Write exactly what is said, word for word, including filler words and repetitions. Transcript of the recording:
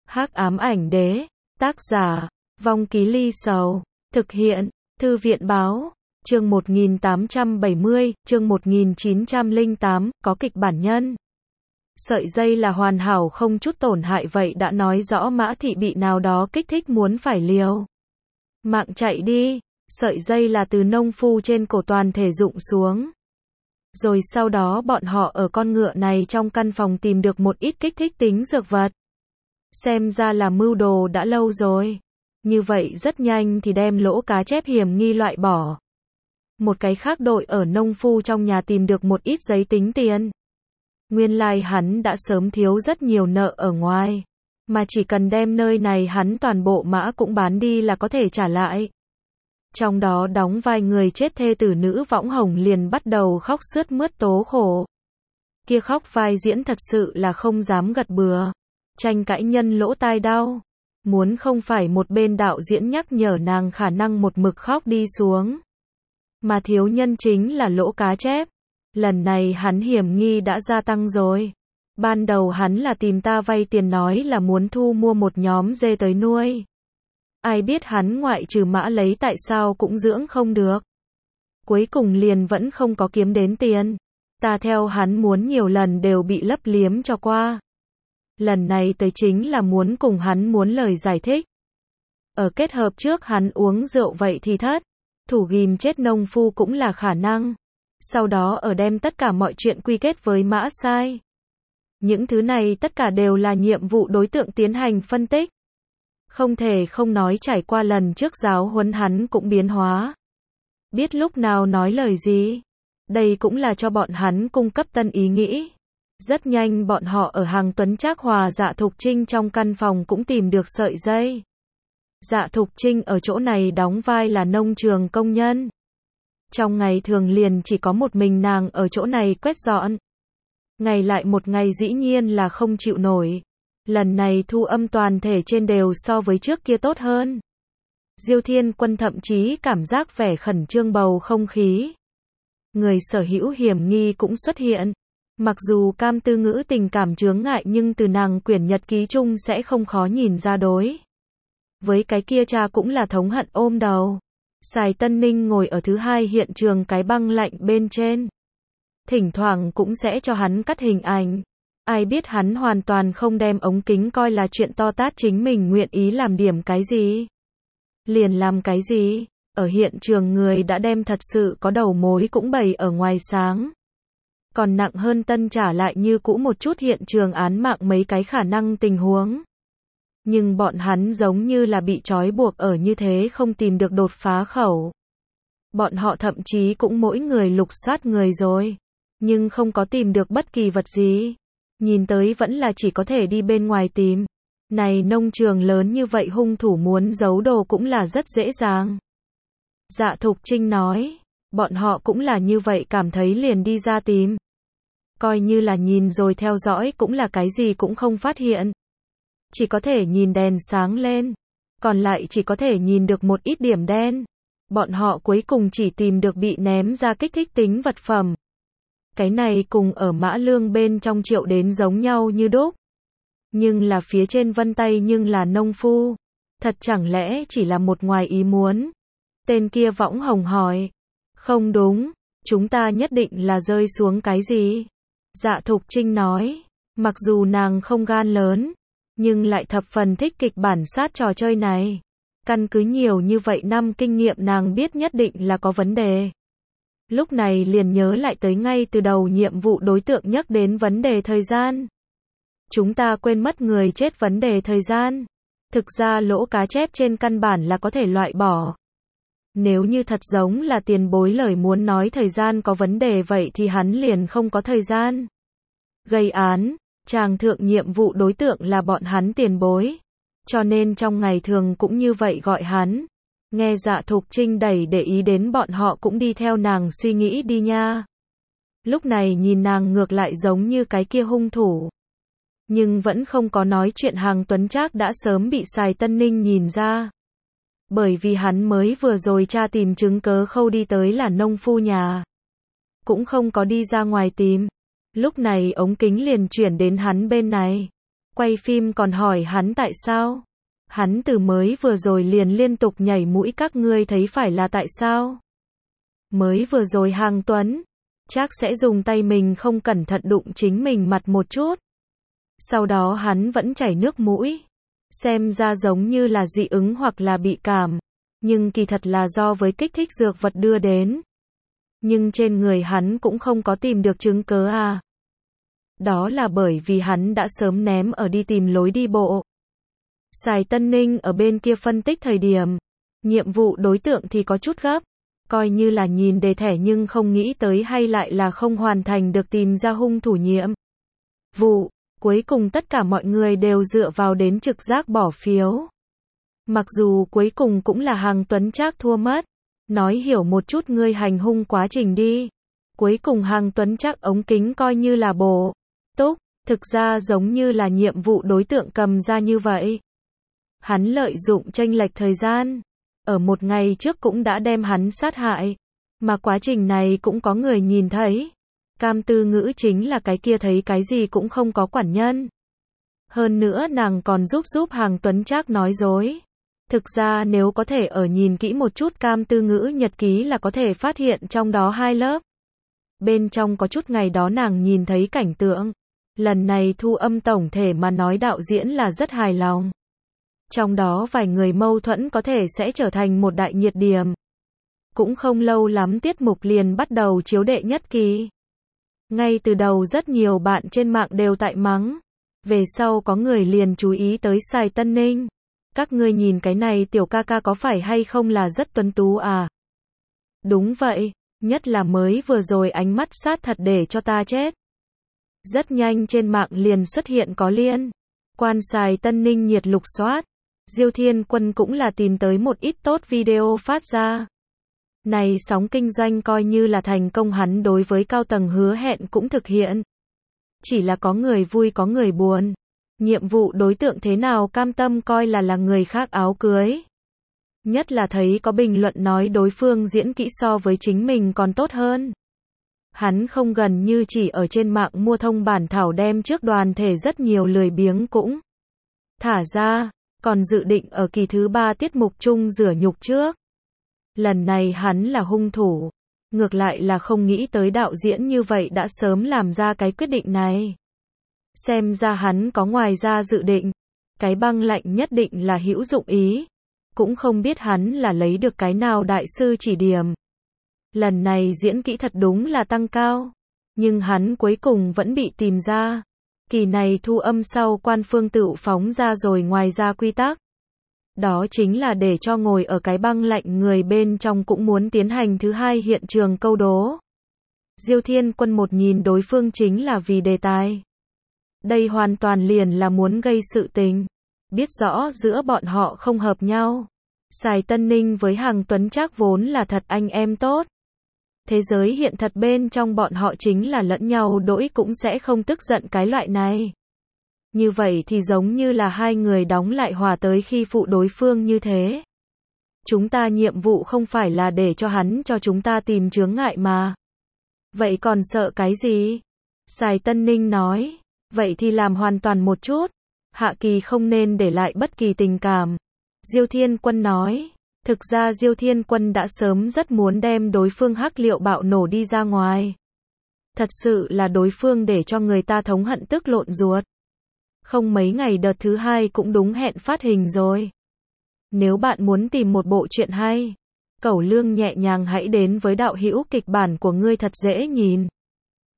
Hắc ám ảnh đế, tác giả, Vong Ký Ly Sầu, thực hiện, Thư viện báo, chương một nghìn tám trăm bảy mươi, chương một nghìn chín trăm lẻ tám, có kịch bản nhân. Sợi dây là hoàn hảo không chút tổn hại vậy đã nói rõ Mã Thị bị nào đó kích thích muốn phải liều mạng chạy đi, sợi dây là từ nông phu trên cổ toàn thể rụng xuống. Rồi sau đó bọn họ ở con ngựa này trong căn phòng tìm được một ít kích thích tính dược vật. Xem ra là mưu đồ đã lâu rồi. Như vậy rất nhanh thì đem lỗ cá chép hiểm nghi loại bỏ. Một cái khác đội ở nông phu trong nhà tìm được một ít giấy tính tiền. Nguyên lai hắn đã sớm thiếu rất nhiều nợ ở ngoài. Mà chỉ cần đem nơi này hắn toàn bộ mã cũng bán đi là có thể trả lại. Trong đó đóng vai người chết thê tử nữ Võng Hồng liền bắt đầu khóc sướt mướt tố khổ. Kia khóc vai diễn thật sự là không dám gật bừa. Tranh cãi nhân lỗ tai đau. Muốn không phải một bên đạo diễn nhắc nhở nàng khả năng một mực khóc đi xuống. Mà thiếu nhân chính là lỗ cá chép. Lần này hắn hiểm nghi đã gia tăng rồi. Ban đầu hắn là tìm ta vay tiền nói là muốn thu mua một nhóm dê tới nuôi. Ai biết hắn ngoại trừ mã lấy tại sao cũng dưỡng không được. Cuối cùng liền vẫn không có kiếm đến tiền. Ta theo hắn muốn nhiều lần đều bị lấp liếm cho qua. Lần này tới chính là muốn cùng hắn muốn lời giải thích. Ở kết hợp trước hắn uống rượu vậy thì thất. Thủ ghim chết nông phu cũng là khả năng. Sau đó ở đem tất cả mọi chuyện quy kết với mã sai. Những thứ này tất cả đều là nhiệm vụ đối tượng tiến hành phân tích. Không thể không nói trải qua lần trước giáo huấn hắn cũng biến hóa. Biết lúc nào nói lời gì. Đây cũng là cho bọn hắn cung cấp tân ý nghĩ. Rất nhanh bọn họ ở hàng Tuấn Trác Hòa Dạ Thục Trinh trong căn phòng cũng tìm được sợi dây. Dạ Thục Trinh ở chỗ này đóng vai là nông trường công nhân. Trong ngày thường liền chỉ có một mình nàng ở chỗ này quét dọn. Ngày lại một ngày dĩ nhiên là không chịu nổi. Lần này thu âm toàn thể trên đều so với trước kia tốt hơn. Diêu Thiên Quân thậm chí cảm giác vẻ khẩn trương bầu không khí. Người sở hữu hiểm nghi cũng xuất hiện. Mặc dù Cam Tư Ngữ tình cảm chướng ngại nhưng từ nàng quyển nhật ký chung sẽ không khó nhìn ra đối. Với cái kia cha cũng là thống hận ôm đầu. Sài Tân Ninh ngồi ở thứ hai hiện trường cái băng lạnh bên trên. Thỉnh thoảng cũng sẽ cho hắn cắt hình ảnh. Ai biết hắn hoàn toàn không đem ống kính coi là chuyện to tát chính mình nguyện ý làm điểm cái gì. Liền làm cái gì, ở hiện trường người đã đem thật sự có đầu mối cũng bày ở ngoài sáng. Còn nặng hơn tân trả lại như cũ một chút hiện trường án mạng mấy cái khả năng tình huống. Nhưng bọn hắn giống như là bị trói buộc ở như thế không tìm được đột phá khẩu. Bọn họ thậm chí cũng mỗi người lục soát người rồi. Nhưng không có tìm được bất kỳ vật gì. Nhìn tới vẫn là chỉ có thể đi bên ngoài tìm. Này nông trường lớn như vậy hung thủ muốn giấu đồ cũng là rất dễ dàng. Dạ Thục Trinh nói. Bọn họ cũng là như vậy cảm thấy liền đi ra tìm. Coi như là nhìn rồi theo dõi cũng là cái gì cũng không phát hiện. Chỉ có thể nhìn đèn sáng lên. Còn lại chỉ có thể nhìn được một ít điểm đen. Bọn họ cuối cùng chỉ tìm được bị ném ra kích thích tính vật phẩm. Cái này cùng ở Mã Lương bên trong Triệu đến giống nhau như đúc. Nhưng là phía trên vân tay nhưng là nông phu. Thật chẳng lẽ chỉ là một ngoài ý muốn. Tên kia Võng Hồng hỏi. Không đúng, chúng ta nhất định là rơi xuống cái gì? Dạ Thục Trinh nói. Mặc dù nàng không gan lớn. Nhưng lại thập phần thích kịch bản sát trò chơi này. Căn cứ nhiều như vậy năm kinh nghiệm nàng biết nhất định là có vấn đề. Lúc này liền nhớ lại tới ngay từ đầu nhiệm vụ đối tượng nhắc đến vấn đề thời gian. Chúng ta quên mất người chết vấn đề thời gian. Thực ra lỗ cá chép trên căn bản là có thể loại bỏ. Nếu như thật giống là tiền bối lời muốn nói thời gian có vấn đề vậy thì hắn liền không có thời gian. Gây án, chàng thượng nhiệm vụ đối tượng là bọn hắn tiền bối. Cho nên trong ngày thường cũng như vậy gọi hắn. Nghe Dạ Thục Trinh đẩy để ý đến bọn họ cũng đi theo nàng suy nghĩ đi nha. Lúc này nhìn nàng ngược lại giống như cái kia hung thủ. Nhưng vẫn không có nói chuyện hàng Tuấn Trác đã sớm bị Sài Tân Ninh nhìn ra. Bởi vì hắn mới vừa rồi tra tìm chứng cớ khâu đi tới là nông phu nhà. Cũng không có đi ra ngoài tìm. Lúc này ống kính liền chuyển đến hắn bên này. Quay phim còn hỏi hắn tại sao. Hắn từ mới vừa rồi liền liên tục nhảy mũi các ngươi thấy phải là tại sao. Mới vừa rồi Hàng Tuấn, chắc sẽ dùng tay mình không cẩn thận đụng chính mình mặt một chút. Sau đó hắn vẫn chảy nước mũi. Xem ra giống như là dị ứng hoặc là bị cảm. Nhưng kỳ thật là do với kích thích dược vật đưa đến. Nhưng trên người hắn cũng không có tìm được chứng cớ à. Đó là bởi vì hắn đã sớm ném ở đi tìm lối đi bộ. Sài Tân Ninh ở bên kia phân tích thời điểm. Nhiệm vụ đối tượng thì có chút gấp. Coi như là nhìn đề thẻ nhưng không nghĩ tới hay lại là không hoàn thành được tìm ra hung thủ nhiệm vụ. Cuối cùng tất cả mọi người đều dựa vào đến trực giác bỏ phiếu. Mặc dù cuối cùng cũng là Hàng Tuấn Trác thua mất. Nói hiểu một chút ngươi hành hung quá trình đi. Cuối cùng Hàng Tuấn Trác ống kính coi như là bổ túc. Thực ra giống như là nhiệm vụ đối tượng cầm ra như vậy. Hắn lợi dụng chênh lệch thời gian. Ở một ngày trước cũng đã đem hắn sát hại. Mà quá trình này cũng có người nhìn thấy. Cam Tư Ngữ chính là cái kia thấy cái gì cũng không có quản nhân. Hơn nữa nàng còn giúp giúp Hàng Tuấn Trác nói dối. Thực ra nếu có thể ở nhìn kỹ một chút Cam Tư Ngữ nhật ký là có thể phát hiện trong đó hai lớp. Bên trong có chút ngày đó nàng nhìn thấy cảnh tượng. Lần này thu âm tổng thể mà nói đạo diễn là rất hài lòng. Trong đó vài người mâu thuẫn có thể sẽ trở thành một đại nhiệt điểm. Cũng không lâu lắm tiết mục liền bắt đầu chiếu đệ nhất kỳ. Ngay từ đầu rất nhiều bạn trên mạng đều tại mắng. Về sau có người liền chú ý tới Sài Tân Ninh. Các ngươi nhìn cái này tiểu ca ca có phải hay không là rất tuấn tú à? Đúng vậy, nhất là mới vừa rồi ánh mắt sát thật để cho ta chết. Rất nhanh trên mạng liền xuất hiện có liên quan Sài Tân Ninh nhiệt lục soát. Diêu Thiên Quân cũng là tìm tới một ít tốt video phát ra. Này sóng kinh doanh coi như là thành công, hắn đối với cao tầng hứa hẹn cũng thực hiện. Chỉ là có người vui có người buồn. Nhiệm vụ đối tượng thế nào cam tâm coi là là người khác áo cưới. Nhất là thấy có bình luận nói đối phương diễn kỹ so với chính mình còn tốt hơn. Hắn không gần như chỉ ở trên mạng mua thông bản thảo đem trước đoàn thể rất nhiều lười biếng cũng thả ra, còn dự định ở kỳ thứ ba tiết mục chung rửa nhục trước. Lần này hắn là hung thủ. Ngược lại là không nghĩ tới đạo diễn như vậy đã sớm làm ra cái quyết định này. Xem ra hắn có ngoài ra dự định. Cái băng lạnh nhất định là hữu dụng ý. Cũng không biết hắn là lấy được cái nào đại sư chỉ điểm. Lần này diễn kỹ thật đúng là tăng cao. Nhưng hắn cuối cùng vẫn bị tìm ra. Kỳ này thu âm sau quan phương tự phóng ra rồi ngoài ra quy tắc. Đó chính là để cho ngồi ở cái băng lạnh người bên trong cũng muốn tiến hành thứ hai hiện trường câu đố. Diêu Thiên Quân một nhìn đối phương chính là vì đề tài. Đây hoàn toàn liền là muốn gây sự tình. Biết rõ giữa bọn họ không hợp nhau. Sài Tân Ninh với Hàng Tuấn Trác vốn là thật anh em tốt. Thế giới hiện thật bên trong bọn họ chính là lẫn nhau đỗi cũng sẽ không tức giận cái loại này. Như vậy thì giống như là hai người đóng lại hòa tới khi phụ đối phương như thế. Chúng ta nhiệm vụ không phải là để cho hắn cho chúng ta tìm chướng ngại mà. Vậy còn sợ cái gì? Sài Tân Ninh nói. Vậy thì làm hoàn toàn một chút. Hạ Kỳ không nên để lại bất kỳ tình cảm. Diêu Thiên Quân nói. Thực ra Diêu Thiên Quân đã sớm rất muốn đem đối phương hắc liệu bạo nổ đi ra ngoài. Thật sự là đối phương để cho người ta thống hận tức lộn ruột. Không mấy ngày đợt thứ hai cũng đúng hẹn phát hình rồi. Nếu bạn muốn tìm một bộ truyện hay, Cẩu Lương nhẹ nhàng hãy đến với đạo hữu kịch bản của ngươi thật dễ nhìn.